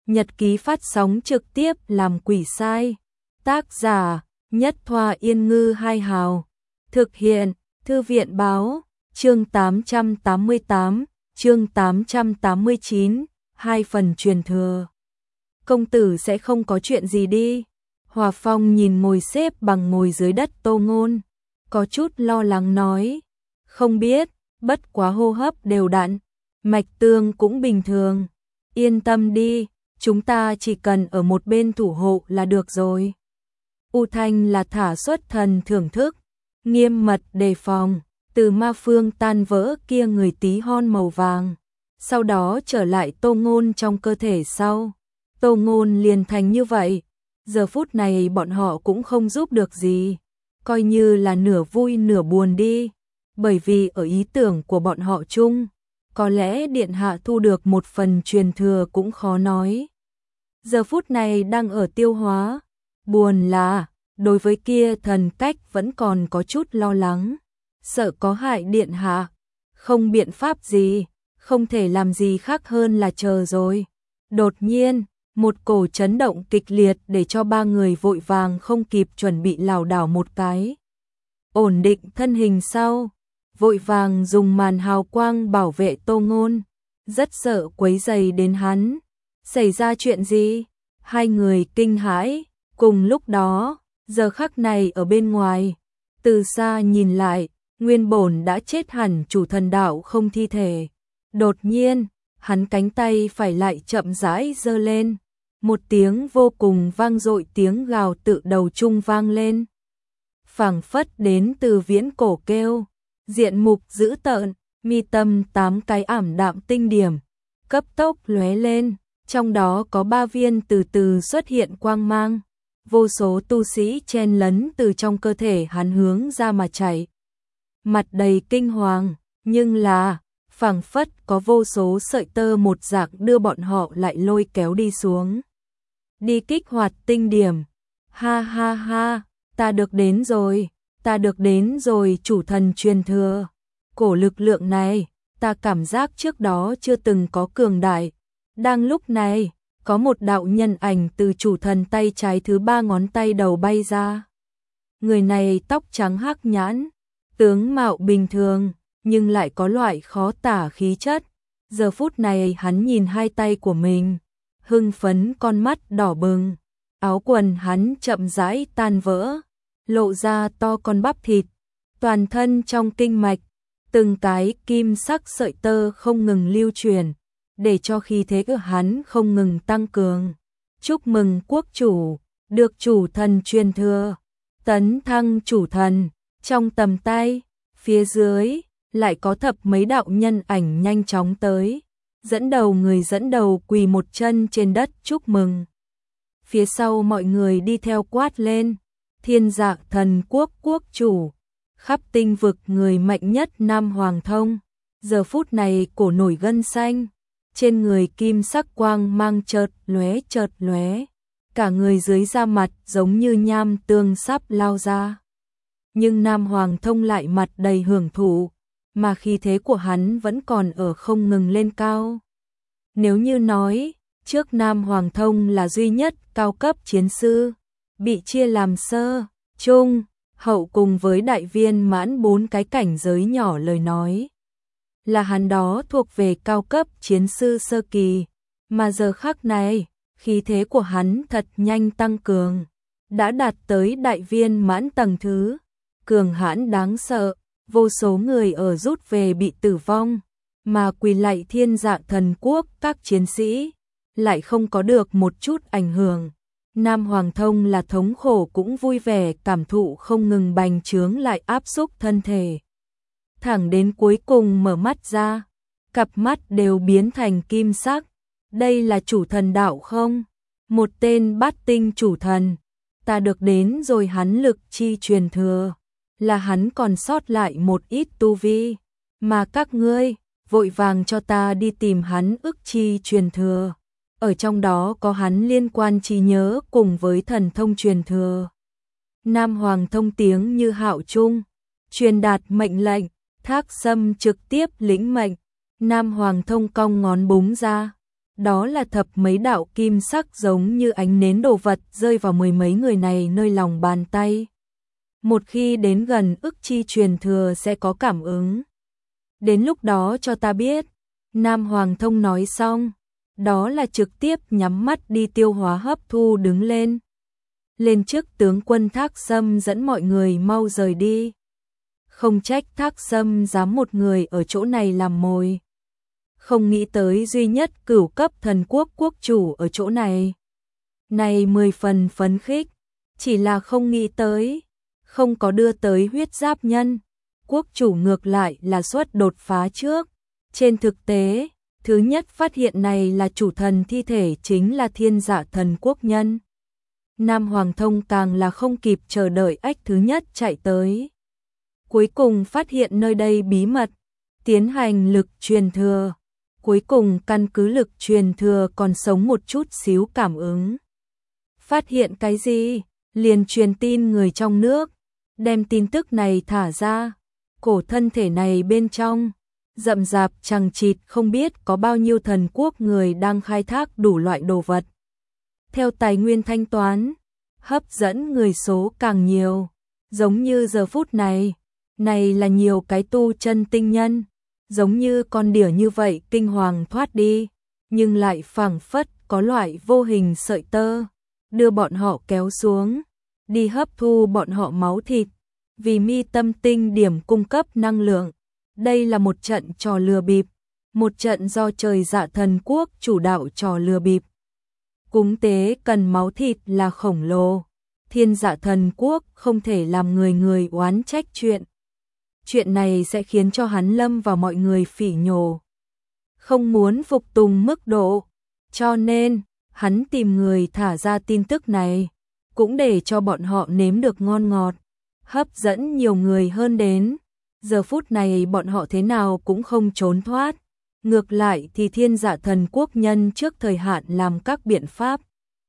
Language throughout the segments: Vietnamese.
Nhật ký phát sóng trực tiếp làm quỷ sai. Tác giả Nhất Thoa Yên Ngư Hai Hào. Thực hiện Thư viện Báo. Chương 888, chương 889, 2 phần truyền thừa. Công tử sẽ không có chuyện gì đi. Hòa Phong nhìn ngồi xếp bằng ngồi dưới đất Tô Ngôn, có chút lo lắng nói. Không biết, bất quá hô hấp đều đặn, mạch tương cũng bình thường. Yên tâm đi, chúng ta chỉ cần ở một bên thủ hộ là được rồi. U Thanh là thả xuất thần thưởng thức, nghiêm mật đề phòng, từ ma phương tan vỡ kia người tí hon màu vàng, sau đó trở lại Tô Ngôn trong cơ thể sau. Tô Ngôn liền thành như vậy, giờ phút này bọn họ cũng không giúp được gì, coi như là nửa vui nửa buồn đi, bởi vì ở ý tưởng của bọn họ chung, có lẽ điện hạ thu được một phần truyền thừa cũng khó nói. Giờ phút này đang ở tiêu hóa, buồn là, đối với kia thần cách vẫn còn có chút lo lắng, sợ có hại điện hạ, không biện pháp gì, không thể làm gì khác hơn là chờ rồi. Đột nhiên, một cổ chấn động kịch liệt để cho ba người vội vàng không kịp chuẩn bị lảo đảo một cái. Ổn định thân hình sau, vội vàng dùng màn hào quang bảo vệ Tô Ngôn, rất sợ quấy rầy đến hắn. Xảy ra chuyện gì? Hai người kinh hãi, cùng lúc đó, giờ khắc này ở bên ngoài, từ xa nhìn lại, nguyên bổn đã chết hẳn chủ thần đạo không thi thể. Đột nhiên, hắn cánh tay phải lại chậm rãi giơ lên, một tiếng vô cùng vang dội tiếng gào tự đầu trung vang lên. Phảng phất đến từ viễn cổ kêu, diện mục dữ tợn, mi tâm 8 cái ảm đạm tinh điểm, cấp tốc lóe lên, trong đó có 3 viên từ từ xuất hiện quang mang, vô số tu sĩ chen lấn từ trong cơ thể hắn hướng ra mà chảy. Mặt đầy kinh hoàng, nhưng là, phảng phất có vô số sợi tơ một dạng đưa bọn họ lại lôi kéo đi xuống. Đi kích hoạt tinh điểm. Ha ha ha, ta được đến rồi, ta được đến rồi chủ thần truyền thừa. Cổ lực lượng này, ta cảm giác trước đó chưa từng có cường đại. Đang lúc này, có một đạo nhân ảnh từ chủ thần tay trái thứ 3 ngón tay đầu bay ra. Người này tóc trắng hắc nhãn, tướng mạo bình thường, nhưng lại có loại khó tả khí chất. Giờ phút này hắn nhìn hai tay của mình, hưng phấn con mắt đỏ bừng, áo quần hắn chậm rãi tan vỡ, lộ ra to con bắp thịt, toàn thân trong kinh mạch, từng cái kim sắc sợi tơ không ngừng lưu truyền, để cho khí thế của hắn không ngừng tăng cường. Chúc mừng quốc chủ, được chủ thần truyền thừa, tấn thăng chủ thần. Trong tầm tay, phía dưới, lại có thập mấy đạo nhân ảnh nhanh chóng tới, dẫn đầu người dẫn đầu quỳ một chân trên đất chúc mừng. Phía sau mọi người đi theo quát lên, Thiên Dạ Thần Quốc quốc chủ, khắp tinh vực người mạnh nhất Nam Hoàng Thông, giờ phút này cổ nổi gân xanh, trên người kim sắc quang mang chợt lóe, cả người dưới da mặt giống như nham tương sắp lao ra. Nhưng Nam Hoàng Thông lại mặt đầy hưởng thụ, mà khí thế của hắn vẫn còn ở không ngừng lên cao. Nếu như nói, trước Nam Hoàng Thông là duy nhất cao cấp chiến sư, bị chia làm sơ, trung, hậu cùng với đại viên mãn 4 cái cảnh giới nhỏ lời nói. Là hắn đó thuộc về cao cấp chiến sư sơ kỳ, mà giờ khắc này, khí thế của hắn thật nhanh tăng cường, đã đạt tới đại viên mãn tầng thứ, cường hãn đáng sợ, vô số người ở rút về bị tử vong, mà quỳ lạy Thiên Dạ Thần Quốc các chiến sĩ, lại không có được một chút ảnh hưởng. Nam Hoàng Thông là thống khổ cũng vui vẻ cảm thụ không ngừng bành trướng lại áp xúc thân thể. Thẳng đến cuối cùng mở mắt ra, cặp mắt đều biến thành kim sắc. Đây là chủ thần đạo không? Một tên bát tinh chủ thần. Ta được đến rồi hắn lực chi truyền thừa. Là hắn còn sót lại một ít tu vi. Mà các ngươi, vội vàng cho ta đi tìm hắn ức chi truyền thừa. Ở trong đó có hắn liên quan trí nhớ cùng với thần thông truyền thừa. Nam Hoàng Thông tiếng như hạo trung, truyền đạt mệnh lệnh, Thác Sâm trực tiếp lĩnh mệnh. Nam Hoàng Thông cong ngón búng ra, đó là thập mấy đạo kim sắc giống như ánh nến đồ vật rơi vào mười mấy người này nơi lòng bàn tay. Một khi đến gần ức chi truyền thừa sẽ có cảm ứng. Đến lúc đó cho ta biết. Nam Hoàng Thông nói xong, đó là trực tiếp nhắm mắt đi tiêu hóa hấp thu đứng lên. Lên trước tướng quân Thác Sâm dẫn mọi người mau rời đi. Không trách Thác Sâm dám một người ở chỗ này làm mồi. Không nghĩ tới duy nhất cửu cấp thần quốc quốc chủ ở chỗ này. Này 10 phần phấn khích, chỉ là không nghĩ tới, không có đưa tới huyết giáp nhân. Quốc chủ ngược lại là suất đột phá trước. Trên thực tế, thứ nhất phát hiện này là chủ thần thi thể chính là Thiên Dạ Thần Quốc nhân. Nam Hoàng Thông càng là không kịp chờ đợi ách thứ nhất chạy tới. Cuối cùng phát hiện nơi đây bí mật, tiến hành lực truyền thừa. Cuối cùng căn cứ lực truyền thừa còn sống một chút xíu cảm ứng. Phát hiện cái gì? Liền truyền tin người trong nước, đem tin tức này thả ra. Cổ thân thể này bên trong, rậm rạp chằng chịt không biết có bao nhiêu thần quốc người đang khai thác đủ loại đồ vật. Theo tài nguyên thanh toán, hấp dẫn người số càng nhiều. Giống như giờ phút này, này là nhiều cái tu chân tinh nhân. Giống như con đỉa như vậy kinh hoàng thoát đi, nhưng lại phảng phất có loại vô hình sợi tơ, đưa bọn họ kéo xuống, đi hấp thu bọn họ máu thịt, vì mi tâm tinh điểm cung cấp năng lượng. Đây là một trận trò lừa bịp, một trận do Trời Dạ Thần Quốc chủ đạo trò lừa bịp. Cúng tế cần máu thịt là khổng lồ, Thiên Dạ Thần Quốc không thể làm người người oán trách chuyện. Chuyện này sẽ khiến cho hắn lâm vào mọi người phỉ nhổ. Không muốn phục tùng mức độ, cho nên hắn tìm người thả ra tin tức này, cũng để cho bọn họ nếm được ngon ngọt, hấp dẫn nhiều người hơn đến. Giờ phút này bọn họ thế nào cũng không trốn thoát. Ngược lại thì Thiên Dạ Thần Quốc nhân trước thời hạn làm các biện pháp.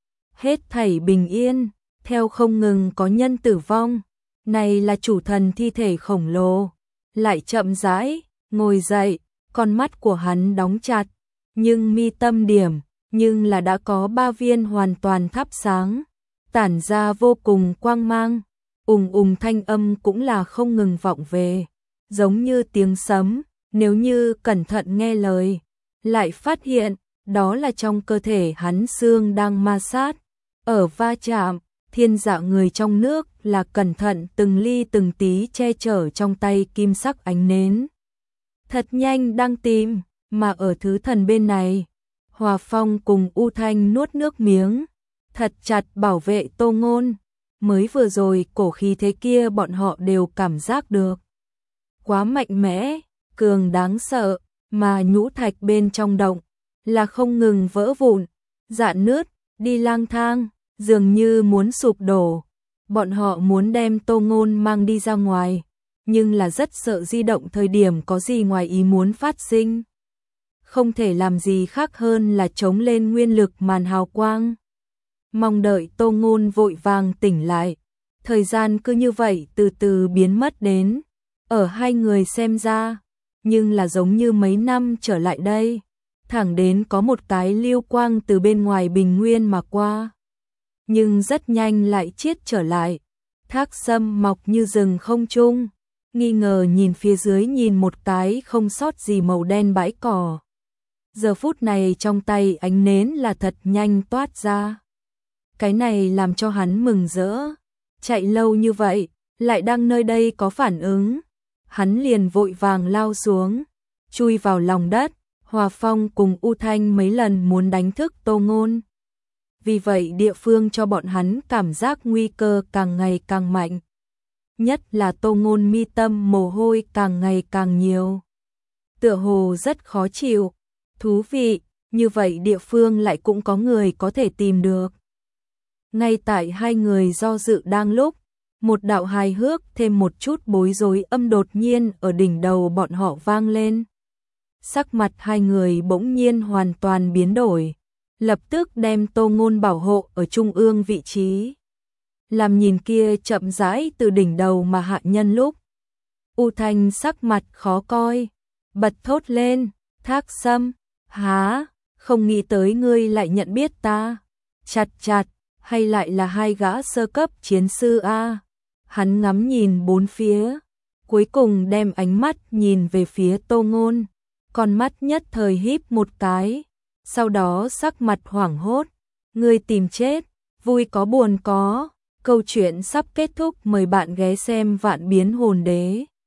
Hết thảy bình yên, theo không ngừng có nhân tử vong. Này là chủ thần thi thể khổng lồ, lại chậm rãi, ngồi dậy, con mắt của hắn đóng chặt, nhưng mi tâm điểm, nhưng là đã có 3 viên hoàn toàn thắp sáng, tản ra vô cùng quang mang, thanh âm cũng là không ngừng vọng về, giống như tiếng sấm, nếu như cẩn thận nghe lời, lại phát hiện, đó là trong cơ thể hắn xương đang ma sát, ở va chạm. Thiên Dạ người trong nước là cẩn thận từng ly từng tí che chở trong tay kim sắc ánh nến. Thật nhanh đang tìm, mà ở thứ thần bên này, Hòa Phong cùng U Thanh nuốt nước miếng, thật chặt bảo vệ Tô Ngôn. Mới vừa rồi cổ khí thế kia bọn họ đều cảm giác được. Quá mạnh mẽ, cường đáng sợ, mà nhũ thạch bên trong động là không ngừng vỡ vụn, rạn nứt, đi lang thang. Dường như muốn sụp đổ, bọn họ muốn đem Tô Ngôn mang đi ra ngoài, nhưng là rất sợ di động thời điểm có gì ngoài ý muốn phát sinh. Không thể làm gì khác hơn là chống lên nguyên lực màn hào quang. Mong đợi Tô Ngôn vội vàng tỉnh lại, thời gian cứ như vậy từ từ biến mất đến, ở hai người xem ra, nhưng là giống như mấy năm trở lại đây, thẳng đến có một cái lưu quang từ bên ngoài bình nguyên mà qua. Nhưng rất nhanh lại chiết trở lại. Thác Sâm mọc như rừng không trung, nghi ngờ nhìn phía dưới nhìn một cái không sót gì màu đen bãi cỏ. Giờ phút này trong tay ánh nến là thật nhanh toát ra. Cái này làm cho hắn mừng rỡ. Chạy lâu như vậy, lại đang nơi đây có phản ứng. Hắn liền vội vàng lao xuống, chui vào lòng đất. Hòa Phong cùng U Thanh mấy lần muốn đánh thức Tô Ngôn. Vì vậy địa phương cho bọn hắn cảm giác nguy cơ càng ngày càng mạnh. Nhất là Tô Ngôn mi tâm mồ hôi càng ngày càng nhiều. Tựa hồ rất khó chịu. Thú vị, như vậy địa phương lại cũng có người có thể tìm được. Ngay tại hai người do dự đang lúc, một đạo hài hước thêm một chút bối rối âm đột nhiên ở đỉnh đầu bọn họ vang lên. Sắc mặt hai người bỗng nhiên hoàn toàn biến đổi. Lập tức đem Tô Ngôn bảo hộ ở trung ương vị trí. Làm nhìn kia chậm rãi từ đỉnh đầu mà hạ nhân lúc. U Thanh sắc mặt khó coi, bật thốt lên, Thác Sâm, há, không nghĩ tới ngươi lại nhận biết ta. Chặt chặt, hay lại là hai gã sơ cấp chiến sư a? Hắn ngắm nhìn bốn phía, cuối cùng đem ánh mắt nhìn về phía Tô Ngôn, con mắt nhất thời híp một cái, sau đó sắc mặt hoảng hốt, ngươi tìm chết, vui có buồn có. Câu chuyện sắp kết thúc, mời bạn ghé xem Vạn Biến Hồn Đế.